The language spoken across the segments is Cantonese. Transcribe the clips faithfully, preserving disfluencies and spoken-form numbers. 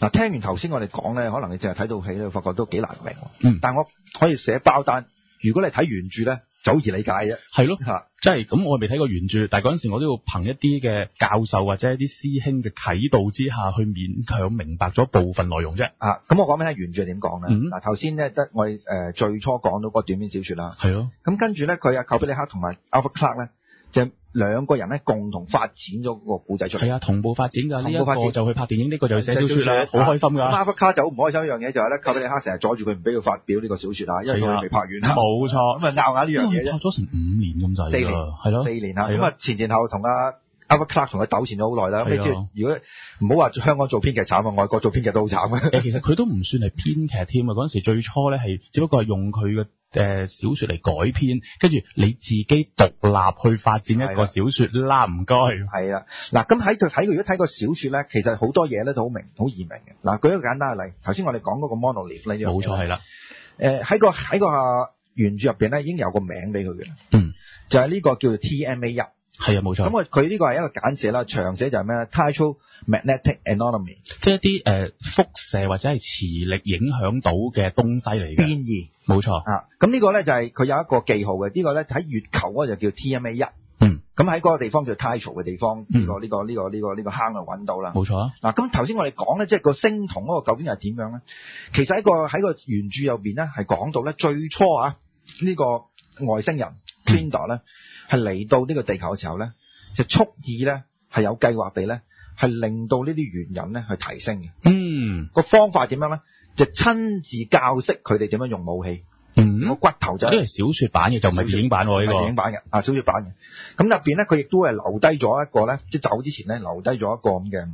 嗱，聽完頭先我哋講咧，可能你淨係睇到戲咧，發覺都幾難明。 嗯， 但我可以寫包單，如果你睇原著咧，就好易理解啫。 係咯， 嚇， 即係咁，我未睇過原著，但係嗰陣時我都要憑一啲嘅教授或者一啲師兄嘅啟導之下去勉強明白咗部分內容啫。 啊，咁我講俾你聽原著點講咧。 嗯， 嗱，頭先咧得我哋誒、呃、最初講到個短篇小説啦。 係咯。 咁跟住咧，佢阿寇比力克同埋 Arthur Clarke 咧，就兩個人咧共同發展咗個故仔出嚟。 係啊，同步發展㗎。呢一同步發展個就去拍電影，呢、這個就去寫小説啦，好開心㗎。 咁 Arthur Clarke 就好唔開心一樣嘢，就係咧寇比力克成日阻住佢唔俾佢發表呢個小説啊，因為佢未拍完啊。 冇錯， 咁啊拗下呢樣嘢啫。 拍咗成五年咁滯。 四年係咯， 四年啦。咁啊前前後同阿 Arthur Clarke 同佢糾纏咗好耐啦。咁你知，如果唔好話香港做編劇慘啊，外國做編劇都好慘嘅。 誒，其實佢都唔算係編劇添啊。嗰陣時最初咧係只不過係用佢嘅誒小説嚟改編，跟住你自己獨立去發展一個小説啦。唔該。 係啦，嗱，咁喺佢睇，如果睇個小説咧，其實好多嘢咧都好明，好易明嘅。嗱，舉一個簡單嘅例，頭先我哋講嗰個 monolith 呢樣嘢， 冇錯係啦。 誒喺個喺個原著入邊咧已經有個名俾佢嘅啦。 嗯， 就係呢個叫做 T M A 一。 係啊，冇錯。 咁佢佢呢個係一個簡寫啦，長寫就係咩咧 ？Tidal Magnetic Anomaly， 即係一啲誒、呃、輻射或者係磁力影響到嘅東西嚟嘅。 變異， 冇錯。 啊，咁呢個咧就係佢有一個記號嘅，呢、這個咧喺月球嗰個就叫 T M A 一。 嗯。 咁喺嗰個地方叫 Tidal 嘅地方，呢、 嗯這個呢、這個呢、這個呢、這個呢、這個坑度揾到啦。 冇錯啊。 嗱，咁頭先我哋講咧，即係個星童嗰個究竟係點樣咧？其實喺個喺個原著入邊咧係講到咧，最初啊呢、這個外星人 Trindle 咧係嚟到呢個地球嘅時候咧。就蓄意咧，係有計劃地咧，係令到呢啲猿人咧去提升嘅。 嗯， 個方法點樣咧？就親自教識佢哋點樣用武器。 嗯， 個骨頭就呢係小説版嘅，就唔係電影版喎。呢個電影版嘅啊，小説版嘅。咁入邊咧，佢亦都係留低咗一個咧，即係走之前咧，留低咗一個咁嘅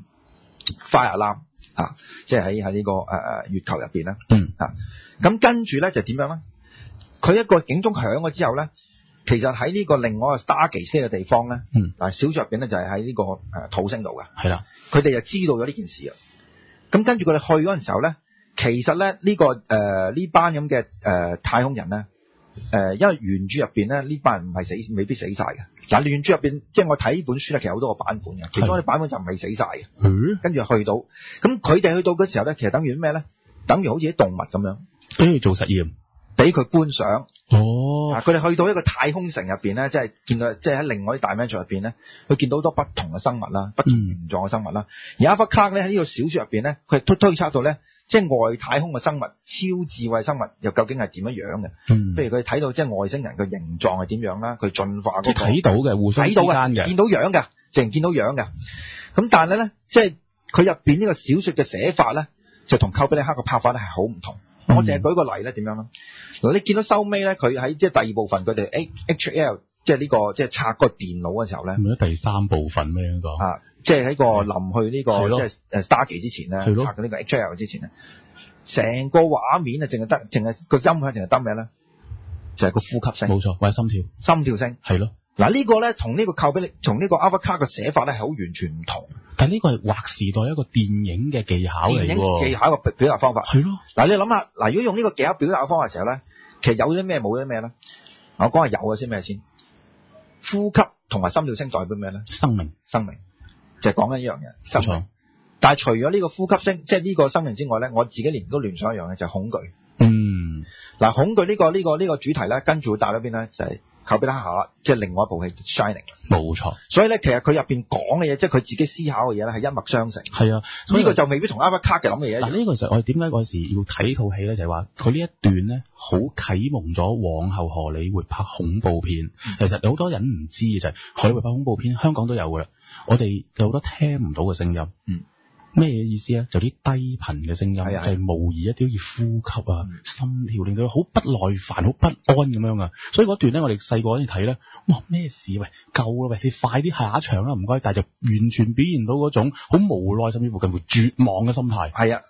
fire alarm 啊，即係喺喺呢個誒誒、呃、月球入邊咧。 嗯啊，咁跟住咧就點樣咧？佢一個警鐘響咗之後咧。其實喺呢個另外一個 Stargate 嘅地方咧， 嗯， 嗱小説入邊咧就係喺呢個誒土星度嘅， 係啦， 佢哋就知道咗呢件事啊。咁跟住佢哋去嗰陣時候咧，其實咧呢、呢個誒呢、呃、班咁嘅誒太空人咧，誒、呃、因為原著入邊咧呢班人唔係死，未必死晒嘅。嗱原著入邊即係我睇呢本書咧，其實好多個版本嘅，其中一啲版本就唔係死晒嘅。 嗯， 跟住去到，咁佢哋去到嘅時候咧，其實等於咩咧？等於好似啲動物咁樣， 俾佢做實驗， 俾佢觀賞。 哦， 佢哋去到一個太空城入邊咧，即係見到，即係喺另外啲大 dimension 入邊咧，佢見到好多不同嘅生物啦，不同形狀嘅生物啦。而 Arthur Clarke 咧喺呢個小説入邊咧，佢係推推測到咧，即係外太空嘅生物、超智慧生物又究竟係點樣樣嘅？ 嗯， 譬如佢睇到即係外星人嘅形狀係點樣啦，佢進化嗰個睇到嘅，互相之間嘅， 見到樣嘅，淨係見到樣嘅。咁但係咧，即係佢入邊呢個小説嘅寫法咧，就同寇比力克嘅拍法咧係好唔同。嗯、我淨係舉個例咧，點樣咧？嗱，你見到收尾咧，佢喺即係第二部分，佢哋 H L 即係呢個即係拆個電腦嘅時候咧， 唔係第三部分咩嗰個啊？即係喺個臨去呢、這個即係誒 Stargate 之前咧，拆緊呢個 H L 之前咧，成個畫面啊，淨係得，淨係個音響，淨係得咩咧？就係、是、個呼吸聲， 冇錯，或者心跳， 心跳聲， 係咯。 嗱、這、呢個咧，同呢個寇比力，同呢個 Arthur Clarke 嘅寫法咧，係好完全唔同。 但呢個係劃時代一個電影嘅技巧嚟喎， 電影技巧嘅表達方法係咯。 嗱，你諗下，嗱，如果用呢個技巧表達嘅方法嘅時候咧，其實有啲咩，冇啲咩咧？我講下有嘅先咩先？呼吸同埋心跳聲代表咩咧？ 生命， 生命就係講緊一樣嘢，生命。 冇錯。 但係除咗呢個呼吸聲，即係呢個生命之外咧，我自己連都聯想一樣嘅就係、是、恐懼。 嗯， 嗱，恐懼呢、這個呢、這個呢、這個主題咧，跟住會帶咗邊咧？就係、是。寇比力克即係另外一部戲 Shining， 冇錯。 所以咧，其實佢入邊講嘅嘢，即係佢自己思考嘅嘢咧，係一脈相承。 係啊， 呢、這個就未必同 Arthur Clarke 嘅諗嘅嘢。 嗱，呢個就係我哋點解嗰時要睇套戲咧，就係話佢呢一段咧，好啟蒙咗往後荷里活拍恐怖片。嗯、其實有好多人唔知嘅就係荷里活拍恐怖片，香港都有噶啦。我哋有好多聽唔到嘅聲音。嗯。咩意思咧？就啲低頻嘅聲音，就係、是、模擬一啲好似呼吸啊、嗯、心跳，令到佢好不耐煩、好不安咁樣啊。所以嗰段咧，我哋細個嗰陣睇咧，哇咩事？喂，夠啦！喂，你快啲下一場啦，唔該。但係就完全表現到嗰種好無奈，甚至乎近乎絕望嘅心態。 係啊，嗱，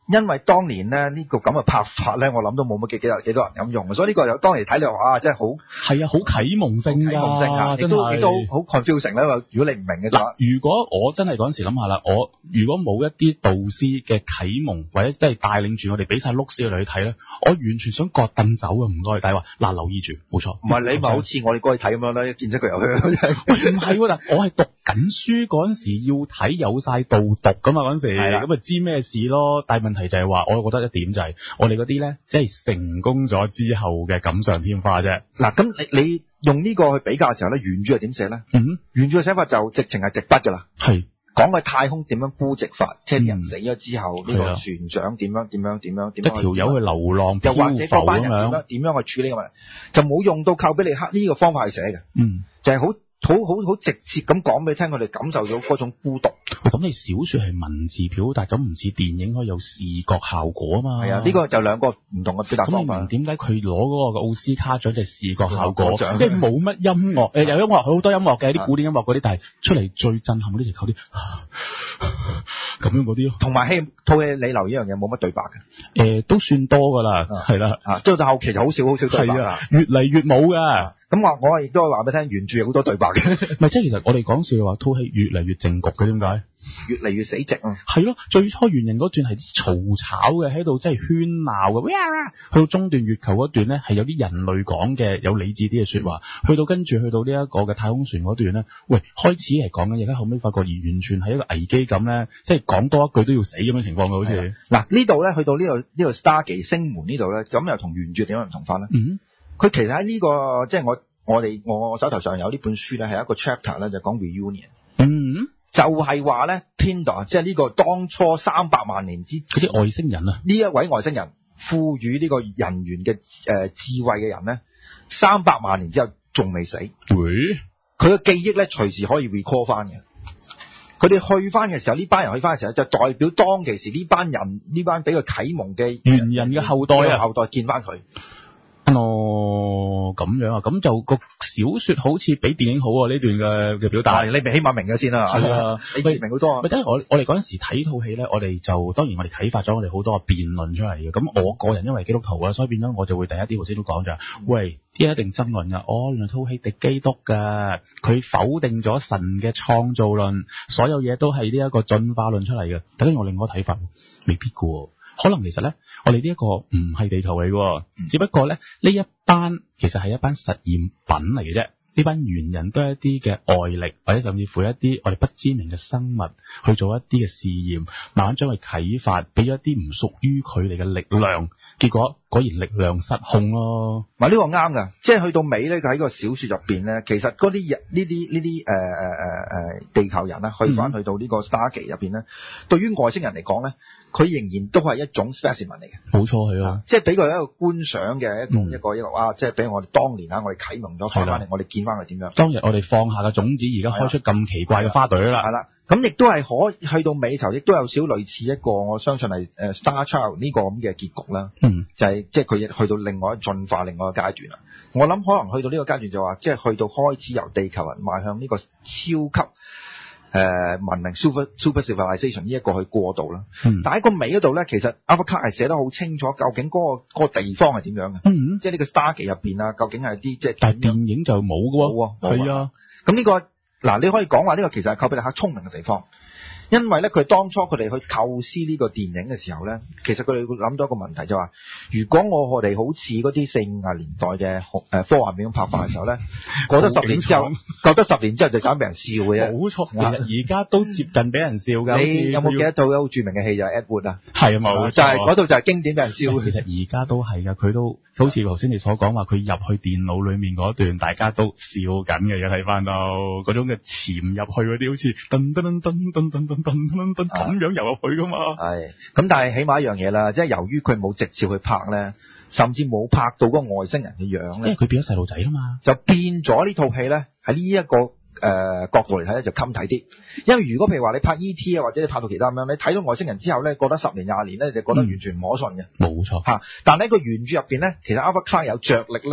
因為當年咧呢、這個咁嘅拍法咧，我諗都冇乜幾幾多幾多人咁用，所以呢個有當年睇你話真係好係啊，好啟蒙性㗎， 啟蒙性啊，亦真係都亦都好 confusing 咧。如果你唔明嘅就嗱，如果我真係嗰陣時諗下啦，我如果冇一啲導師嘅啟蒙或者真係帶領住我哋俾晒碌屎我哋去睇咧，我完全想割凳走啊！唔該，但係話嗱，留意住，冇錯。 唔係你咪好似我哋過去睇咁樣咧，見咗佢又去。 喂，唔係喎，但我係讀緊書嗰陣時要睇有晒導讀噶嘛，嗰陣時係啦咁咪知咩事咯。但係問題就係話，我覺得一點就係我哋嗰啲咧，即係成功咗之後嘅錦上添花啫。 嗱，咁你你用呢個去比較嘅時候咧，原著係點寫咧？ 嗯， 原著嘅寫法就直情係直筆噶啦。 係。 講嘅太空點樣孤寂法，即係啲人死咗之後，呢、 嗯、 個船長點樣點樣點樣點樣， 一條友去流浪又或者嗰班人點樣樣點樣去處理嘅問題，就冇用到寇比力克呢個方法去寫嘅， 嗯， 就係好好好好直接咁講俾你聽，佢哋感受到嗰種孤獨。 咁你小說係文字表達，咁唔似電影可以有視覺效果啊嘛？ 係啊，呢、這個就兩個唔同嘅表達方法。 咁你明點解佢攞嗰個奧斯卡獎就係視覺效果？ 獎即係冇乜音樂，誒有音樂，好多音樂嘅，啲古典音樂嗰啲，但係出嚟最震撼嗰啲就靠啲咁樣嗰啲咯。 同埋戲套戲你留意一樣嘢，冇乜對白嘅。 誒、呃，都算多噶啦，係啦， 啊，到到後期就好少好少對白啊，越嚟越冇噶。 咁我我亦都話俾你聽，原著有好多對白嘅。 唔係，即係其實我哋講笑嘅話，套戲越嚟越靜局嘅，點解？ 越嚟越死寂啊！ 係咯，最初原型嗰段係啲嘈吵嘅，喺度真係喧鬧嘅，去到中段月球嗰段咧，係有啲人類講嘅有理智啲嘅說話，去到跟住去到呢一個嘅太空船嗰段咧，喂，開始係講緊，而家後尾發覺而完全係一個危機咁咧，即係講多一句都要死咁嘅情況嘅，好似嗱呢度咧，去到呢度呢度 Stargate 星門呢度咧，咁又同原著點樣唔同法咧？ 嗯， 佢其實喺呢、這個即係我我哋我手頭上有呢本書咧，係一個 chapter 咧，就講 reunion。 嗯。 就係話咧 Pindar 即係呢個當初三百萬年之嗰啲外星人啊， 呢一位外星人賦予呢個人猿嘅誒智慧嘅人咧，三百萬年之後仲未死。 會佢嘅記憶咧隨時可以 recall 翻嘅。佢哋去翻嘅時候，呢班人去翻嘅時候，就代表當其時呢班人呢班俾佢啟蒙嘅猿人嘅後代啊， 後代見翻佢。 哦，咁樣啊，咁就個小說好似比電影好啊，呢段嘅嘅表達， 你咪起碼明咗先啦。 係啊， 你明好多啊。 咪等我我哋嗰陣時睇套戲咧，我哋就當然我哋啟發咗我哋好多嘅辯論出嚟嘅。咁我個人因為基督徒啊，所以變咗我就會第一啲頭先都講就係，喂，啲一定爭論噶。哦，原來套戲敵基督噶，佢否定咗神嘅創造論，所有嘢都係呢一個進化論出嚟嘅。等於我另外一個睇法，未必噶。可能其實咧，我哋呢一個唔係地球嚟嘅，嗯、只不過咧呢一班其實係一班實驗品嚟嘅啫。呢班猿人都係一啲嘅外力，或者甚至乎一啲我哋不知名嘅生物去做一啲嘅試驗，慢慢將佢啟發，俾咗一啲唔屬於佢哋嘅力量，結果果然力量失控咯。 嗱，呢個啱㗎，即係去到尾咧，喺個小説入邊咧，其實嗰啲人呢啲呢啲誒誒誒誒地球人咧，去翻去到呢個 Stargate 入邊咧，嗯、對於外星人嚟講咧，佢仍然都係一種 specimen 嚟嘅。冇錯，係啊，即係俾佢一個觀賞嘅一個、嗯、一個一個啊，即係俾我哋當年啊，我哋啟蒙咗翻翻嚟，我哋見翻佢點樣。 當日我哋放下嘅種子，而家開出咁奇怪嘅花朵啦。 係啦，咁亦都係可去到尾頭，亦都有少類似一個，我相信係誒 Star Child 呢個咁嘅結局啦。嗯，就係即係佢去到另外一進化另外一個階段啦。我諗可能去到呢個階段就話，即係去到開始由地球人邁向呢個超級。誒、呃、文明 super super civilization 呢一個去過渡啦，嗯、但喺個尾嗰度咧，其實 Albert Clark 係寫得好清楚，究竟嗰、嗰個嗰個地方係點樣嘅，嗯、即係呢個 Stargate 入邊啊，究竟係啲即係，但係電影就冇嘅喎，係啊，咁呢、呢個嗱你可以講話呢個其實係寇比力克聰明嘅地方。因為咧，佢當初佢哋去構思呢個電影嘅時候咧，其實佢哋會諗到一個問題，就話、是、如果我我哋好似嗰啲四五十年代嘅誒科幻片咁拍法嘅時候咧，過咗十年之後，過咗十年之後就盞俾人笑嘅啫。冇錯，其實而家都接近俾人笑㗎。你有冇記得到好著名嘅戲就係 Ed Wood 啊？係啊，冇錯，就係嗰度就係經典俾人笑。其實而家都係㗎，佢都好似頭先你所講話，佢入去電腦裡面嗰段，大家都笑緊嘅。而家睇翻到嗰種嘅潛入去嗰啲，好似噔噔噔噔噔噔。咁樣游入去噶嘛？係咁，但係起碼一樣嘢啦，即係由於佢冇直接去拍咧，甚至冇拍到嗰個外星人嘅樣咧，因為佢變咗細路仔啦嘛，就變咗呢套戲咧喺呢一個誒、呃、角度嚟睇咧就襟睇啲。因為如果譬如話你拍 E T 啊，或者你拍到其他咁樣，你睇到外星人之後咧，覺得十年廿年咧就覺得完全唔可信嘅。冇錯吓，但係喺個原著入邊咧，其實 Albert Clark 有着力咧去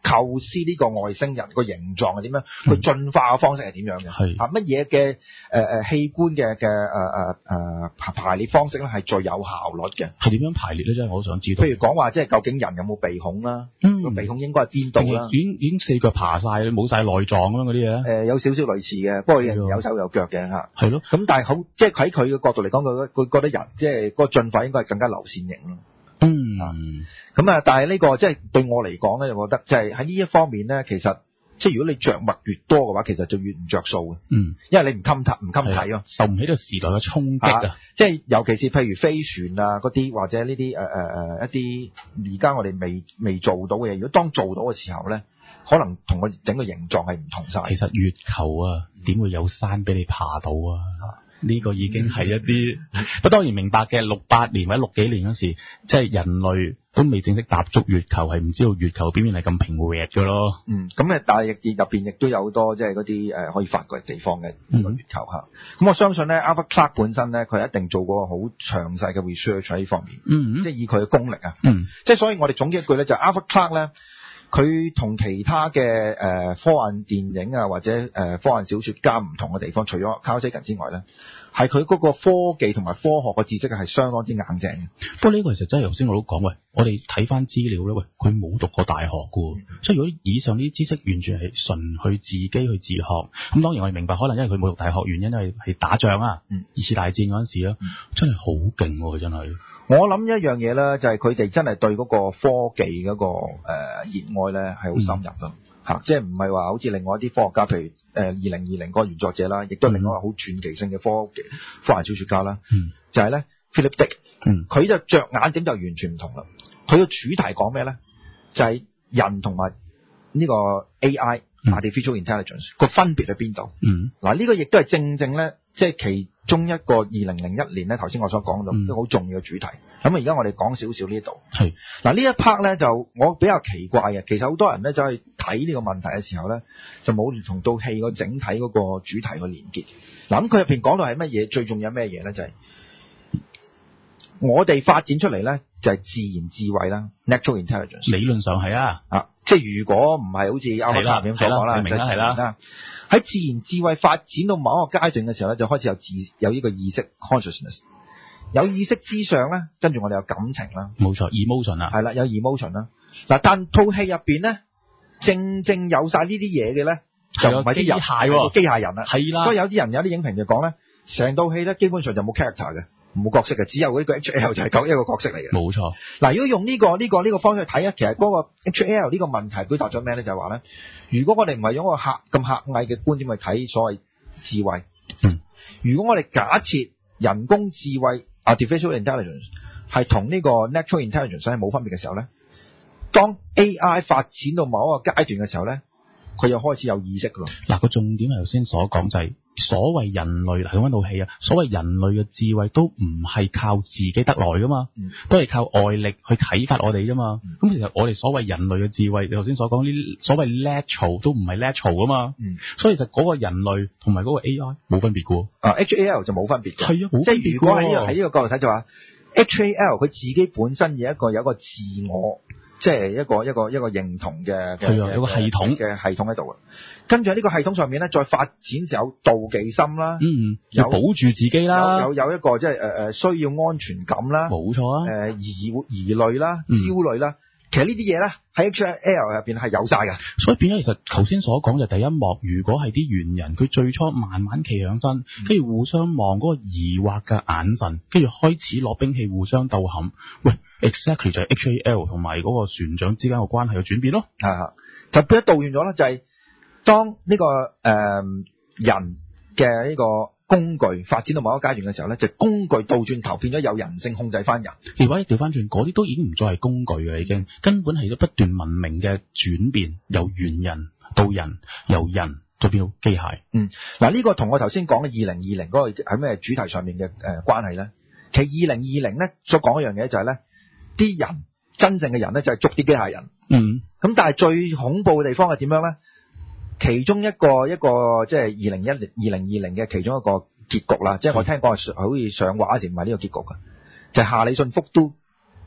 構思呢個外星人個形狀係點樣，佢、嗯、進化嘅方式係點樣嘅， 係啊乜嘢嘅誒誒器官嘅嘅誒誒誒排排列方式咧係最有效率嘅， 係點樣排列咧？真係我想知道。 譬如講話即係究竟人有冇鼻孔啦， 嗯， 個鼻孔應該係邊度啦？ 已經已經四腳爬晒，冇晒內臟咁樣嗰啲嘢。 誒有少少類似嘅，不過人有手有腳嘅嚇。 係咯， 咁但係好即係喺佢嘅角度嚟講，佢佢覺得人即係嗰個進化應該係更加流線型咯。 嗯， 咁啊，但係呢個即係對我嚟講咧，我覺得即係喺呢一方面咧，其實即係如果你着墨越多嘅話，其實就越唔着數嘅。 嗯， 因為你唔襟睇唔襟睇啊， 受唔起呢個時代嘅衝擊啊！ 即係尤其是譬如飛船啊嗰啲，或者呢啲誒誒誒一啲而家我哋未未做到嘅嘢，如果當做到嘅時候咧，可能同個整個形狀係唔同晒。 其實月球啊，點會有山俾你爬到啊？呢、這個已經係一啲，不、嗯、當然明白嘅。六八年或者六幾年嗰時，即係人類都未正式踏足月球，係唔知道月球表面係咁平滑嘅咯。 嗯，咁誒，但係亦入邊亦都有好多即係嗰啲誒可以發掘嘅地方嘅呢個月球嚇。咁、嗯、我相信咧 Arthur Clarke 本身咧，佢一定做過好詳細嘅 research 喺呢方面。嗯，即係以佢嘅功力啊。嗯，即係所以我哋總結一句咧，就係、Arthur Clarke 咧。佢同其他嘅誒、呃、科幻電影啊，或者誒、呃、科幻小說家唔同嘅地方，除咗 Carl Sagan 之外咧，係佢嗰個科技同埋科學嘅知識係相當之硬淨嘅。不過呢個其實真係頭先我都講，喂，我哋睇翻資料咧，喂，佢冇讀過大學㗎，嗯、所以如果以上呢啲知識完全係純去自己去自學，咁當然我哋明白，可能因為佢冇讀大學原因係係打仗啊，嗯、二次大戰嗰陣時啊、嗯，真係好勁喎，佢真係。 我諗一樣嘢咧，就係佢哋真係對嗰個科技嗰、嗰個誒熱愛咧係好深入咯嚇，即係唔係話好似另外一啲科學家，譬如誒二零二零嗰個原作者啦，亦都另外一個好傳奇性嘅科技科幻小説家啦、嗯，就係、是、咧 Philip Dick，佢、嗯、就着眼點就完全唔同啦。佢個主題講咩咧？就係、是、人同埋呢個 A I、Artificial Intelligence 個、嗯、分別喺邊度？嗱、嗯，呢、這個亦都係正正咧，即係其中一個二零零一年咧，頭先我所講到都好重要嘅主題。咁啊，而家我哋講少少呢度。係嗱，呢一 part 咧就我比較奇怪嘅，其實好多人咧就係睇呢個問題嘅時候咧，就冇同到戲個整體嗰個主題個連結。嗱，咁佢入邊講到係乜嘢？最重要係咩嘢咧？就係、是、我哋發展出嚟咧，就係、是、自然智慧啦 ，natural intelligence。理論上係啊，啊，即係如果唔係好似歐文咁所講啦， 明啦，係啦。 喺自然智慧發展到某一個階段嘅時候咧，就開始有自有呢個意識 consciousness。有意識之上咧，跟住我哋有感情啦，冇錯 emotion 啦，係啦，有 emotion 啦。嗱，但套戲入邊咧，正正有晒呢啲嘢嘅咧，就唔係啲人，係機械人啦，係啦。所以有啲人有啲影評就講咧，成套戲咧基本上就冇 character 嘅，冇角色嘅，只有呢個 H L 就係講一個角色嚟嘅。冇錯。嗱，如果用呢個呢個呢個方式去睇咧，其實嗰個 H L 呢個問題表達咗咩咧？就係話咧，如果我哋唔係用個狹咁狹隘嘅觀點去睇所謂智慧，嗯，如果我哋假設人工智慧Artificial Intelligence 係同呢個 Natural Intelligence 係冇分別嘅時候咧，當 A I 發展到某一個階段嘅時候咧，佢又開始有意識㗎咯。嗱，個重點係頭先所講就係、是、所謂人類嗱，講緊套戲啊，所謂人類嘅智慧都唔係靠自己得來噶嘛，嗯、都係靠外力去啟發我哋啫嘛。咁、嗯、其實我哋所謂人類嘅智慧，你頭先所講呢所謂 natural 都唔係 natural 噶嘛、嗯，所以其實嗰個人類同埋嗰個 A I 冇分別㗎喎。啊 H A L 就冇分別嘅，係啊，冇分別。即係如果喺呢個喺呢個角度睇就話 H A L 佢自己本身有一個有一個自我。即係一個一個一個認同嘅，係啊，有個系統嘅系統喺度啊。跟住喺呢個系統上面咧，再發展就有妒忌心啦，嗯，有保住自己啦，有有，有一個即係誒誒需要安全感啦，冇錯啊，誒、呃、疑疑慮啦、焦慮啦。嗯，其實呢啲嘢咧喺 H L 入邊係有晒㗎，所以變咗其實頭先所講嘅第一幕，如果係啲猿人，佢最初慢慢企起身，跟住互相望嗰個疑惑嘅眼神，跟住開始攞兵器互相鬥冚，喂。Exactly 就係 H A L 同埋嗰個船長之間嘅關係嘅轉變咯，啊，就變咗倒轉咗啦，就係、是、當呢、這個誒、呃、人嘅呢個工具發展到某一個階段嘅時候咧，就是、工具倒轉頭變咗有人性控制翻人。如果調翻轉，嗰啲都已經唔再係工具嘅，已經根本係咗不斷文明嘅轉變，由猿人到人，由人再變到機械。嗯，嗱、這、呢個同我頭先講嘅二零二零嗰個喺咩主題上面嘅誒、呃、關係咧？其實二零二零咧所講一樣嘢就係咧。啲人真正嘅人咧就係捉啲機械人，嗯，咁但係最恐怖嘅地方係點樣咧？其中一個一個即係二零一零二零二零嘅其中一個結局啦，即係我聽講係好似上畫嗰時唔係呢個結局嘅，就係、是、夏里遜福都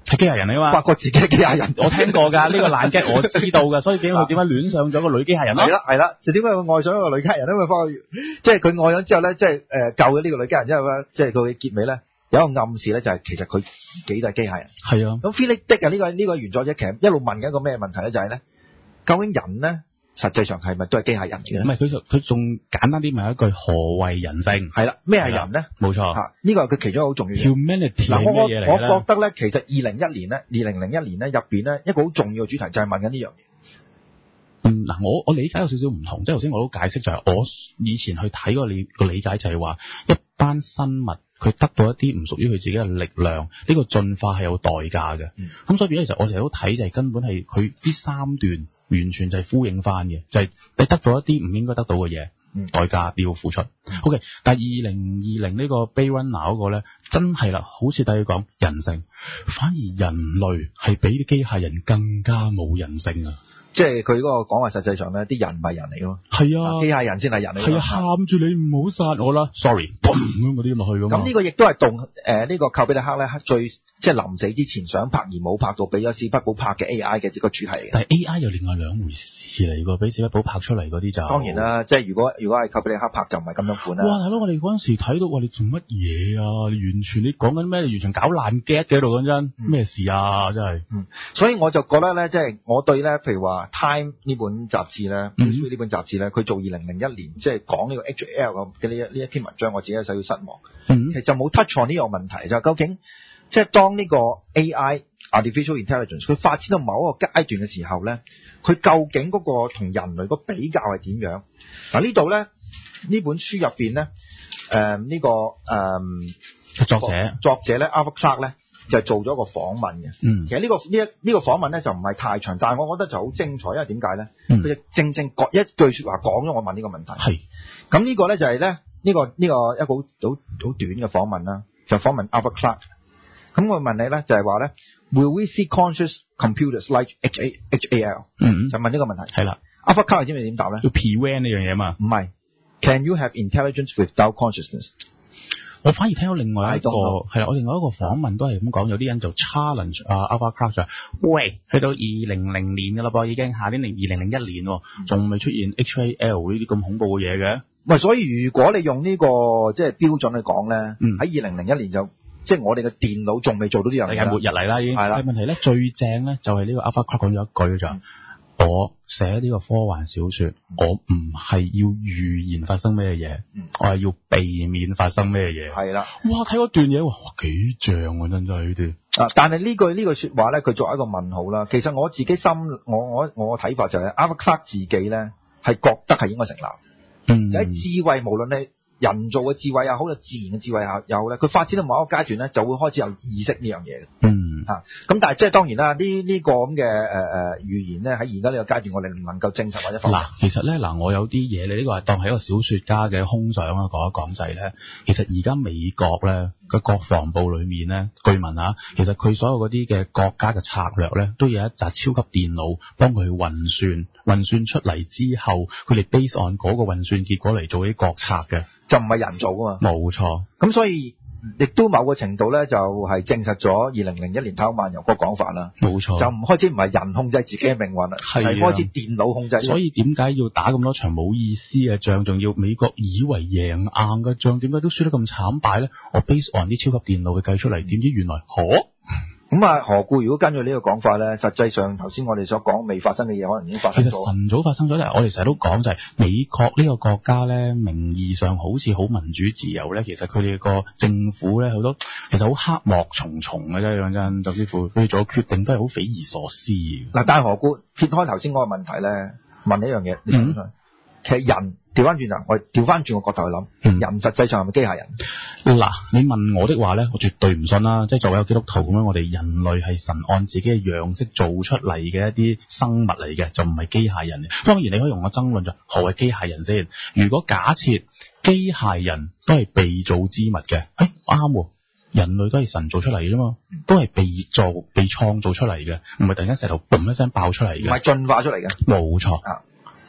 係機械人嚟嘛？ 發覺自己係機械人， 我聽過㗎，呢個爛 gag 我知道㗎，所以點解佢點解戀上咗個女機械人咯？ 係啦係啦，就點解佢愛上一個女機械人咧？因為發覺即係佢愛咗之後咧，即係誒救咗呢個女機械人之後咧，即係佢嘅結尾咧有一個暗示咧，就係其實佢自己都係機械人。係啊，咁 Philip Dick 啊呢個呢個原作者其實一路問緊一個咩問題咧，就係咧究竟人咧？實際上係咪都係機械人嘅？唔係，佢就佢仲簡單啲問一句何謂人性？係啦，咩係人咧？冇錯，嚇呢個係佢其中一個好重要嘅。Humanity 係咩嘢嚟咧？我我覺得咧，其實二零一年咧，二零零一年咧入邊咧一個好重要嘅主題就係問緊呢樣嘢。嗯，嗱，我我理解有少少唔同，即係頭先我都解釋就係我以前去睇個理個理解就係話一班生物佢得到一啲唔屬於佢自己嘅力量，呢個進化係有代價嘅。咁、嗯、所以變咗其實我成日都睇就係根本係佢呢三段。完全就係呼應翻嘅，就係、是、你得到一啲唔應該得到嘅嘢，嗯、代價你要付出。嗯、OK， 但係二零二零呢個 Blade Runner 嗰個咧，真係啦，好似第一講人性，反而人類係比機械人更加冇人性啊！即係佢嗰個講話，實際上咧，啲人唔係人嚟咯。係啊，機械人先係人嚟。係啊，喊住你唔好殺我啦 ，sorry，嘣咁嗰啲落去咁。咁呢個亦都係動誒呢、呃這個寇比力克咧最即係臨死之前想拍而冇拍到，俾咗史匹堡拍嘅 A I 嘅一個主題嚟嘅。但係 A I 又另外兩回事嚟㗎，俾史匹堡拍出嚟嗰啲就。當然啦，即係如果如果係寇比力克拍就唔係咁樣款啦。哇，大佬，我哋嗰陣時睇到話你做乜嘢啊？你完全你講緊咩？你完全搞爛 get 嘅喺度講真，咩、嗯、事啊？真係。嗯，所以我就覺得咧，即係我對咧，譬如話 Time 呢本雜誌咧，呢、嗯、本雜誌咧，佢做二零零一年即係講呢個 H A L 嘅呢一呢一篇文章，我自己有少少失望。嗯，其實冇 touch on 呢個問題就係究竟。即係當呢個 A I artificial intelligence 佢發展到某一個階段嘅時候咧，佢究竟嗰個同人類個比較係點樣？嗱、啊、呢度咧呢本書入邊咧，誒、呃、呢、這個誒、呃、作者作者咧 Arthur Clarke 咧就做咗一個訪問嘅。嗯，其實呢、這個呢一呢個訪問咧就唔係太長，但係我覺得就好精彩，因為點解咧？佢、嗯、就正正講一句說話講咗我問呢個問題。係，咁呢個咧就係咧呢個呢、這個一個好好好短嘅訪問啦，就訪問 Arthur Clarke。咁我問你咧，就係話咧 ，Will we see conscious computers like H A H A L？ 嗯，就問呢個問題。係啦 ，Arthur Clarke 知唔知點答咧？叫 P W A N 呢樣嘢嘛？唔係 ，Can you have intelligence without consciousness？ 我反而聽到另外一個係啦，我另外一個訪問都係咁講，有啲人就 challenge 啊 Arthur Clarke 就，喂，去到二零零年噶啦噃，已經下年零二零零一年，仲未出現 H A L 呢啲咁恐怖嘅嘢嘅。唔係，所以如果你用呢個即係標準去講咧，喺二零零一年就。即係我哋嘅電腦仲未做到呢樣嘢，世界末日嚟啦已經。係啦。但係問題咧最正咧就係呢個 Arthur Clarke 講咗一句就，嗯、我寫呢個科幻小說，嗯、我唔係要預言發生咩嘢，嗯、我係要避免發生咩嘢。係啦。哇！睇嗰段嘢，哇幾正啊真係呢啲。啊！但係呢句呢句說話咧，佢作為一個問號啦。其實我自己心，我我我嘅睇法就係 Arthur Clarke 自己咧係覺得係應該成立。嗯。就喺智慧，無論你。人造嘅智慧又好，有自然嘅智慧又好咧，佢發展到某一個階段咧，就會開始有意識呢樣嘢。嗯，嚇咁，但係即係當然啦，呢呢個咁嘅誒誒預言咧，喺而家呢個階段，我哋唔能夠證實或者否認。嗱，其實咧嗱，我有啲嘢，你呢個係當係一個小説家嘅空想啦，講一講就係咧，其實而家美國咧個國防部裏面咧，據聞啊，其實佢所有嗰啲嘅國家嘅策略咧，都有一紮超級電腦幫佢去運算，運算出嚟之後，佢哋 base on 嗰個運算結果嚟做啲國策嘅。就唔係人做噶嘛，冇錯。咁所以亦都某個程度咧，就係證實咗二零零一年太空漫遊個講法啦。冇錯，就唔開始唔係人控制自己嘅命運啦，係開始電腦控制。所以點解要打咁多場冇意思嘅仗，仲要美國以為贏硬嘅仗，點解都輸得咁慘敗咧？我 base on 啲超級電腦去計出嚟，點知原來可。咁啊，何故如果根據呢個講法咧，實際上頭先我哋所講未發生嘅嘢，可能已經發生咗。其實晨早發生咗，我哋成日都講就係美國呢個國家咧，名義上好似好民主自由咧，其實佢哋個政府咧好多其實好黑幕重重嘅啫，講真，甚至乎佢做決定都係好匪夷所思嘅。嗱，但係何故撇開頭先嗰個問題咧，問一樣嘢，你想唔想？其實人調翻轉啊，我調翻轉個角度去諗，嗯、人實際上係咪機械人？嗱，你問我的話咧，我絕對唔信啦。即係作為一個基督徒咁樣，我哋人類係神按自己嘅樣式做出嚟嘅一啲生物嚟嘅，就唔係機械人嘅。當然你可以用個爭論就何謂機械人先？如果假設機械人都係被造之物嘅，誒啱喎，人類都係神做出嚟啫嘛，都係被造、被創造出嚟嘅，唔係突然間石頭嘣一聲爆出嚟嘅，唔係進化出嚟嘅，冇錯。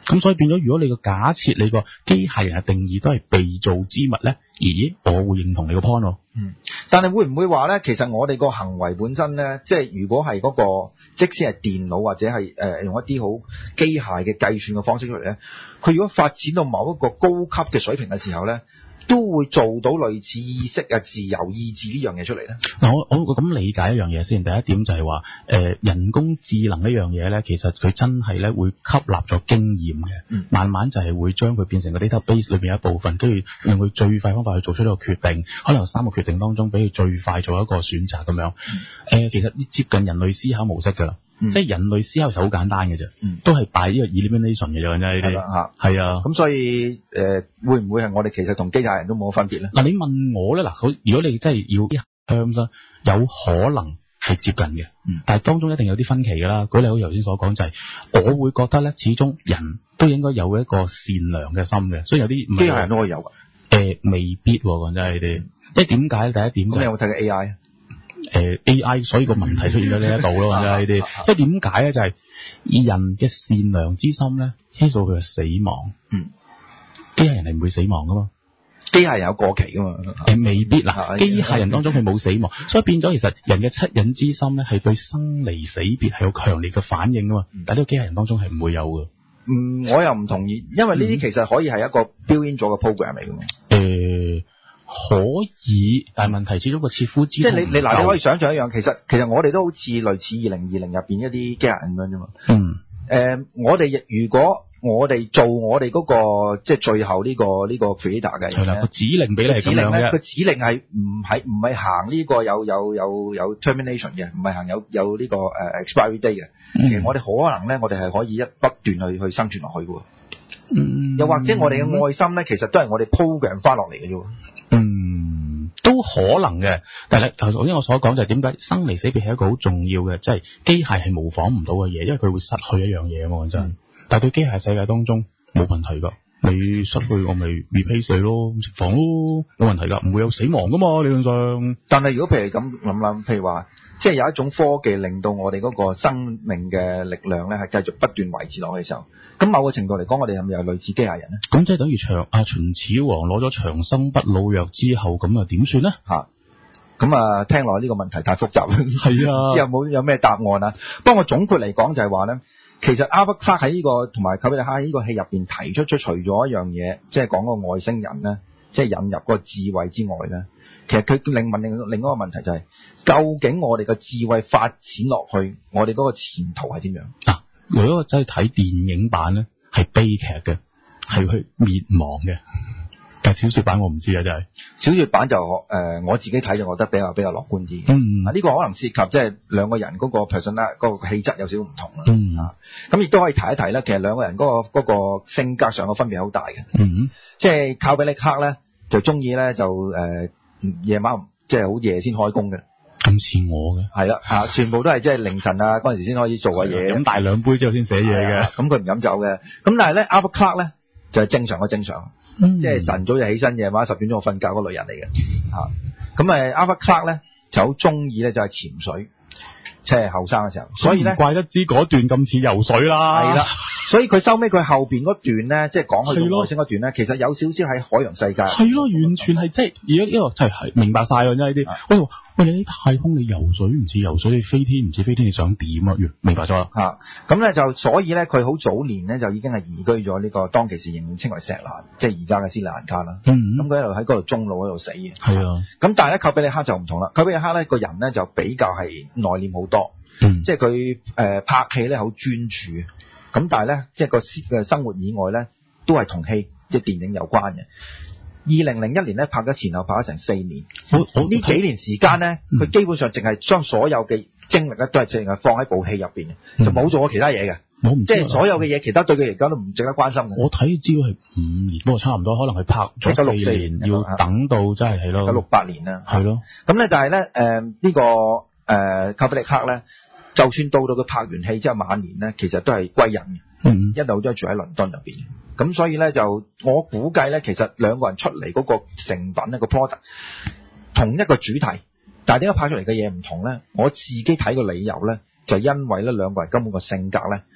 咁所以變咗，如果你個假設你個機械人嘅定義都係被造之物咧，咦，我會認同你個 point 喎。 嗯，但係會唔會話咧？其實我哋個行為本身咧，即係如果係嗰、個，即使係電腦或者係誒、呃、用一啲好機械嘅計算嘅方式出嚟咧，佢如果發展到某一個高級嘅水平嘅時候咧，都會做到類似意識啊、自由意志呢樣嘢出嚟咧。 嗱，我我我咁理解一樣嘢先。第一點就係話，誒、呃、人工智能呢樣嘢咧，其實佢真係咧會吸納咗經驗嘅， 嗯、慢慢慢就係會將佢變成個 database 裏邊一部分，跟住用佢最快方法去做出呢個決定。可能有三個決定當中，俾佢最快做一個選擇咁樣。誒、嗯呃，其實接近人類思考模式㗎啦。嗯、即係人類思考就好簡單嘅啫，嗯、都係擺呢個 elimination 嘅啫，真係呢啲係啊。咁所以誒、呃，會唔會係我哋其實同機械人都冇分別咧？ 嗱，你問我咧，嗱，好，如果你真係要啲 terms 有可能係接近嘅，嗯、但係當中一定有啲分歧㗎啦。舉例好似頭先所講就係、是，我會覺得咧，始終人都應該有一個善良嘅心嘅，所以有啲機械人都可以有㗎。誒、 呃，未必講真係呢啲，即係點解？第一點、就是， 咁你有冇睇過 A I？ 誒、呃、A I， 所以個問題出現咗呢一度咯，呢啲，因為點解咧？就係、是、人嘅善良之心咧，牽涉到佢嘅死亡。嗯，機械人係唔會死亡噶嘛？ 機械人有過期噶嘛？誒、 呃，未必嗱，機械人當中佢冇死亡，所以變咗其實人嘅惻隱之心咧，係對生離死別係有強烈嘅反應噶嘛。嗯、但係呢個機械人當中係唔會有嘅。 嗯，我又唔同意，因為呢啲其實可以係一個 built in 咗嘅 program 嚟噶嘛。 誒、呃。可以，但係問題始終個切膚之痛， 即係你你嗱，你可以想象一樣，其實其實我哋都好似類似二零二零入邊一啲機械人咁樣啫嘛。嗯。誒、呃，我哋如果我哋做我哋嗰、嗰個即係最後呢、呢個呢、呢個 creator 嘅，係啦，個指令俾你係咁樣嘅。 個指令係唔係唔係行呢個有有有有 termination 嘅，唔係行有有呢、呢個誒、uh, expiry day 嘅。嗯、其實我哋可能咧，我哋係可以一不斷去去生存落去嘅。嗯。又或者我哋嘅愛心咧，其實都係我哋 program 翻落嚟嘅啫。 嗯，都可能嘅，但係頭先我所講就係點解生離死別係一個好重要嘅，即係機械係模仿唔到嘅嘢，因為佢會失去一樣嘢啊嘛，真係。嗯、但係對機械世界當中冇問題噶，你失去我咪 replace 你咯，食房咯，冇問題噶，唔會有死亡噶嘛，理論上。 但係如果譬如咁諗諗，譬如話，即係有一種科技令到我哋嗰個生命嘅力量咧，係繼續不斷維持落去嘅時候。咁某個程度嚟講，我哋係咪有類似機械人咧？咁即係等於長阿秦始皇攞咗長生不老藥之後，咁啊點算咧？嚇！ 咁啊，聽落呢個問題太複雜啦。係啊，知有冇有咩答案啊？不過我總括嚟講就係話咧，其實 Albert Clark 喺呢個同埋寇比力克喺呢個戲入邊提出出除咗一樣嘢，即係講個外星人咧，即係引入個智慧之外咧，其實佢另問另另一個問題就係、是，究竟我哋嘅智慧發展落去，我哋嗰個前途係點樣啊？ 如果真係睇電影版咧，係悲劇嘅，係去滅亡嘅。但係小說版我唔知啊，真係小說版就誒、呃、我自己睇就覺得比較比較樂觀啲。嗯，啊呢、這個可能涉及即係兩個人嗰個 person 啦，嗰個氣質有少少唔同啦。嗯啊，咁亦都可以提一提咧，其實兩個人嗰、那個、那個性格上嘅分別好大嘅。嗯，即係寇比力克咧就中意咧就誒夜、呃、晚即係好夜先開工嘅。 咁似我嘅， 係啦嚇，全部都係即係凌晨啊嗰陣時先可以做嘅嘢， 飲大兩杯之後先寫嘢嘅。 咁佢唔飲酒嘅，咁但係咧 Albert Clark 咧就係、是、正常嘅正常，嗯、即係晨早就起身，夜晚十點鐘瞓覺嗰個女人嚟嘅嚇。咁誒 Albert Clark 咧就好中意咧就係潛水，即係後生嘅時候，所以咧怪得知嗰段咁似游水啦。 係啦，所以佢收尾佢後邊嗰段咧，即係講佢做外星嗰段咧，其實有少少喺海洋世界。 係咯，完全係即係而家呢個真係明白晒喎，真係呢啲。喂喂，你喺太空你游水唔似游水，你飛天唔似飛天，你想點啊？明白咗啦。 嚇，咁咧就所以咧，佢好早年咧就已經係移居咗呢個當其時仍然稱為錫蘭，即係而家嘅斯里蘭卡啦。嗯。咁佢一路喺嗰度終老喺度死嘅。係啊。咁但係咧，寇比力克就唔同啦。寇比力克咧個人咧就比較係內斂好多。嗯、即係佢誒拍戲咧好專注，咁但係咧即係個嘅生活以外咧都係同戲即係電影有關嘅。二零零一年咧拍咗前後拍咗成四年，呢幾年時間咧佢、嗯、基本上淨係將所有嘅精力咧都係淨係放喺部戲入邊嘅，嗯、就冇做過其他嘢嘅。我唔即係所有嘅嘢，其他對佢而家都唔值得關心嘅。 我睇資料係五年，不過差唔多，可能佢拍咗四年，要等到真係係咯， 有六八年啦， 係咯。 咁咧就係咧誒呢個誒寇比力克咧。就算到到佢拍完戲之後晚年咧，其實都係歸隱嘅，嗯、一路都住喺倫敦入邊。咁所以咧就我估計咧，其實兩個人出嚟嗰個成品咧、個 product 同一個主題，但係點解拍出嚟嘅嘢唔同咧？我自己睇個理由咧，就因為咧兩個人根本個性格咧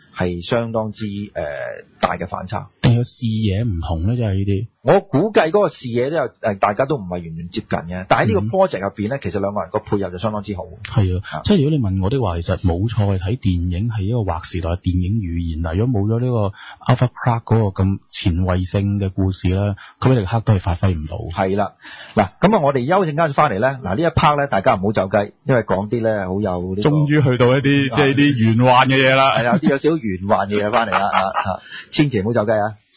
係相當之誒、呃、大嘅反差。 定有視野唔同咧，即係呢啲。 我估計嗰個視野都有誒，大家都唔係完全接近嘅。但係呢個 project 入邊咧，其實兩個人個配合就相當之好。 係啊，即係如果你問我的話，其實冇錯，睇電影係一個劃時代嘅電影語言。嗱，如果冇咗呢個 Arthur Clarke 嗰個咁前衛性嘅故事咧，佢俾你克都係發揮唔到。 係啦，嗱，咁啊，我哋休陣間翻嚟咧，嗱呢一 part 咧，大家唔好走雞，因為講啲咧好有呢個。終於去到一啲即係啲玄幻嘅嘢啦， 係有啲有少少玄幻嘅嘢翻嚟啦啊啊！千祈唔好走雞啊！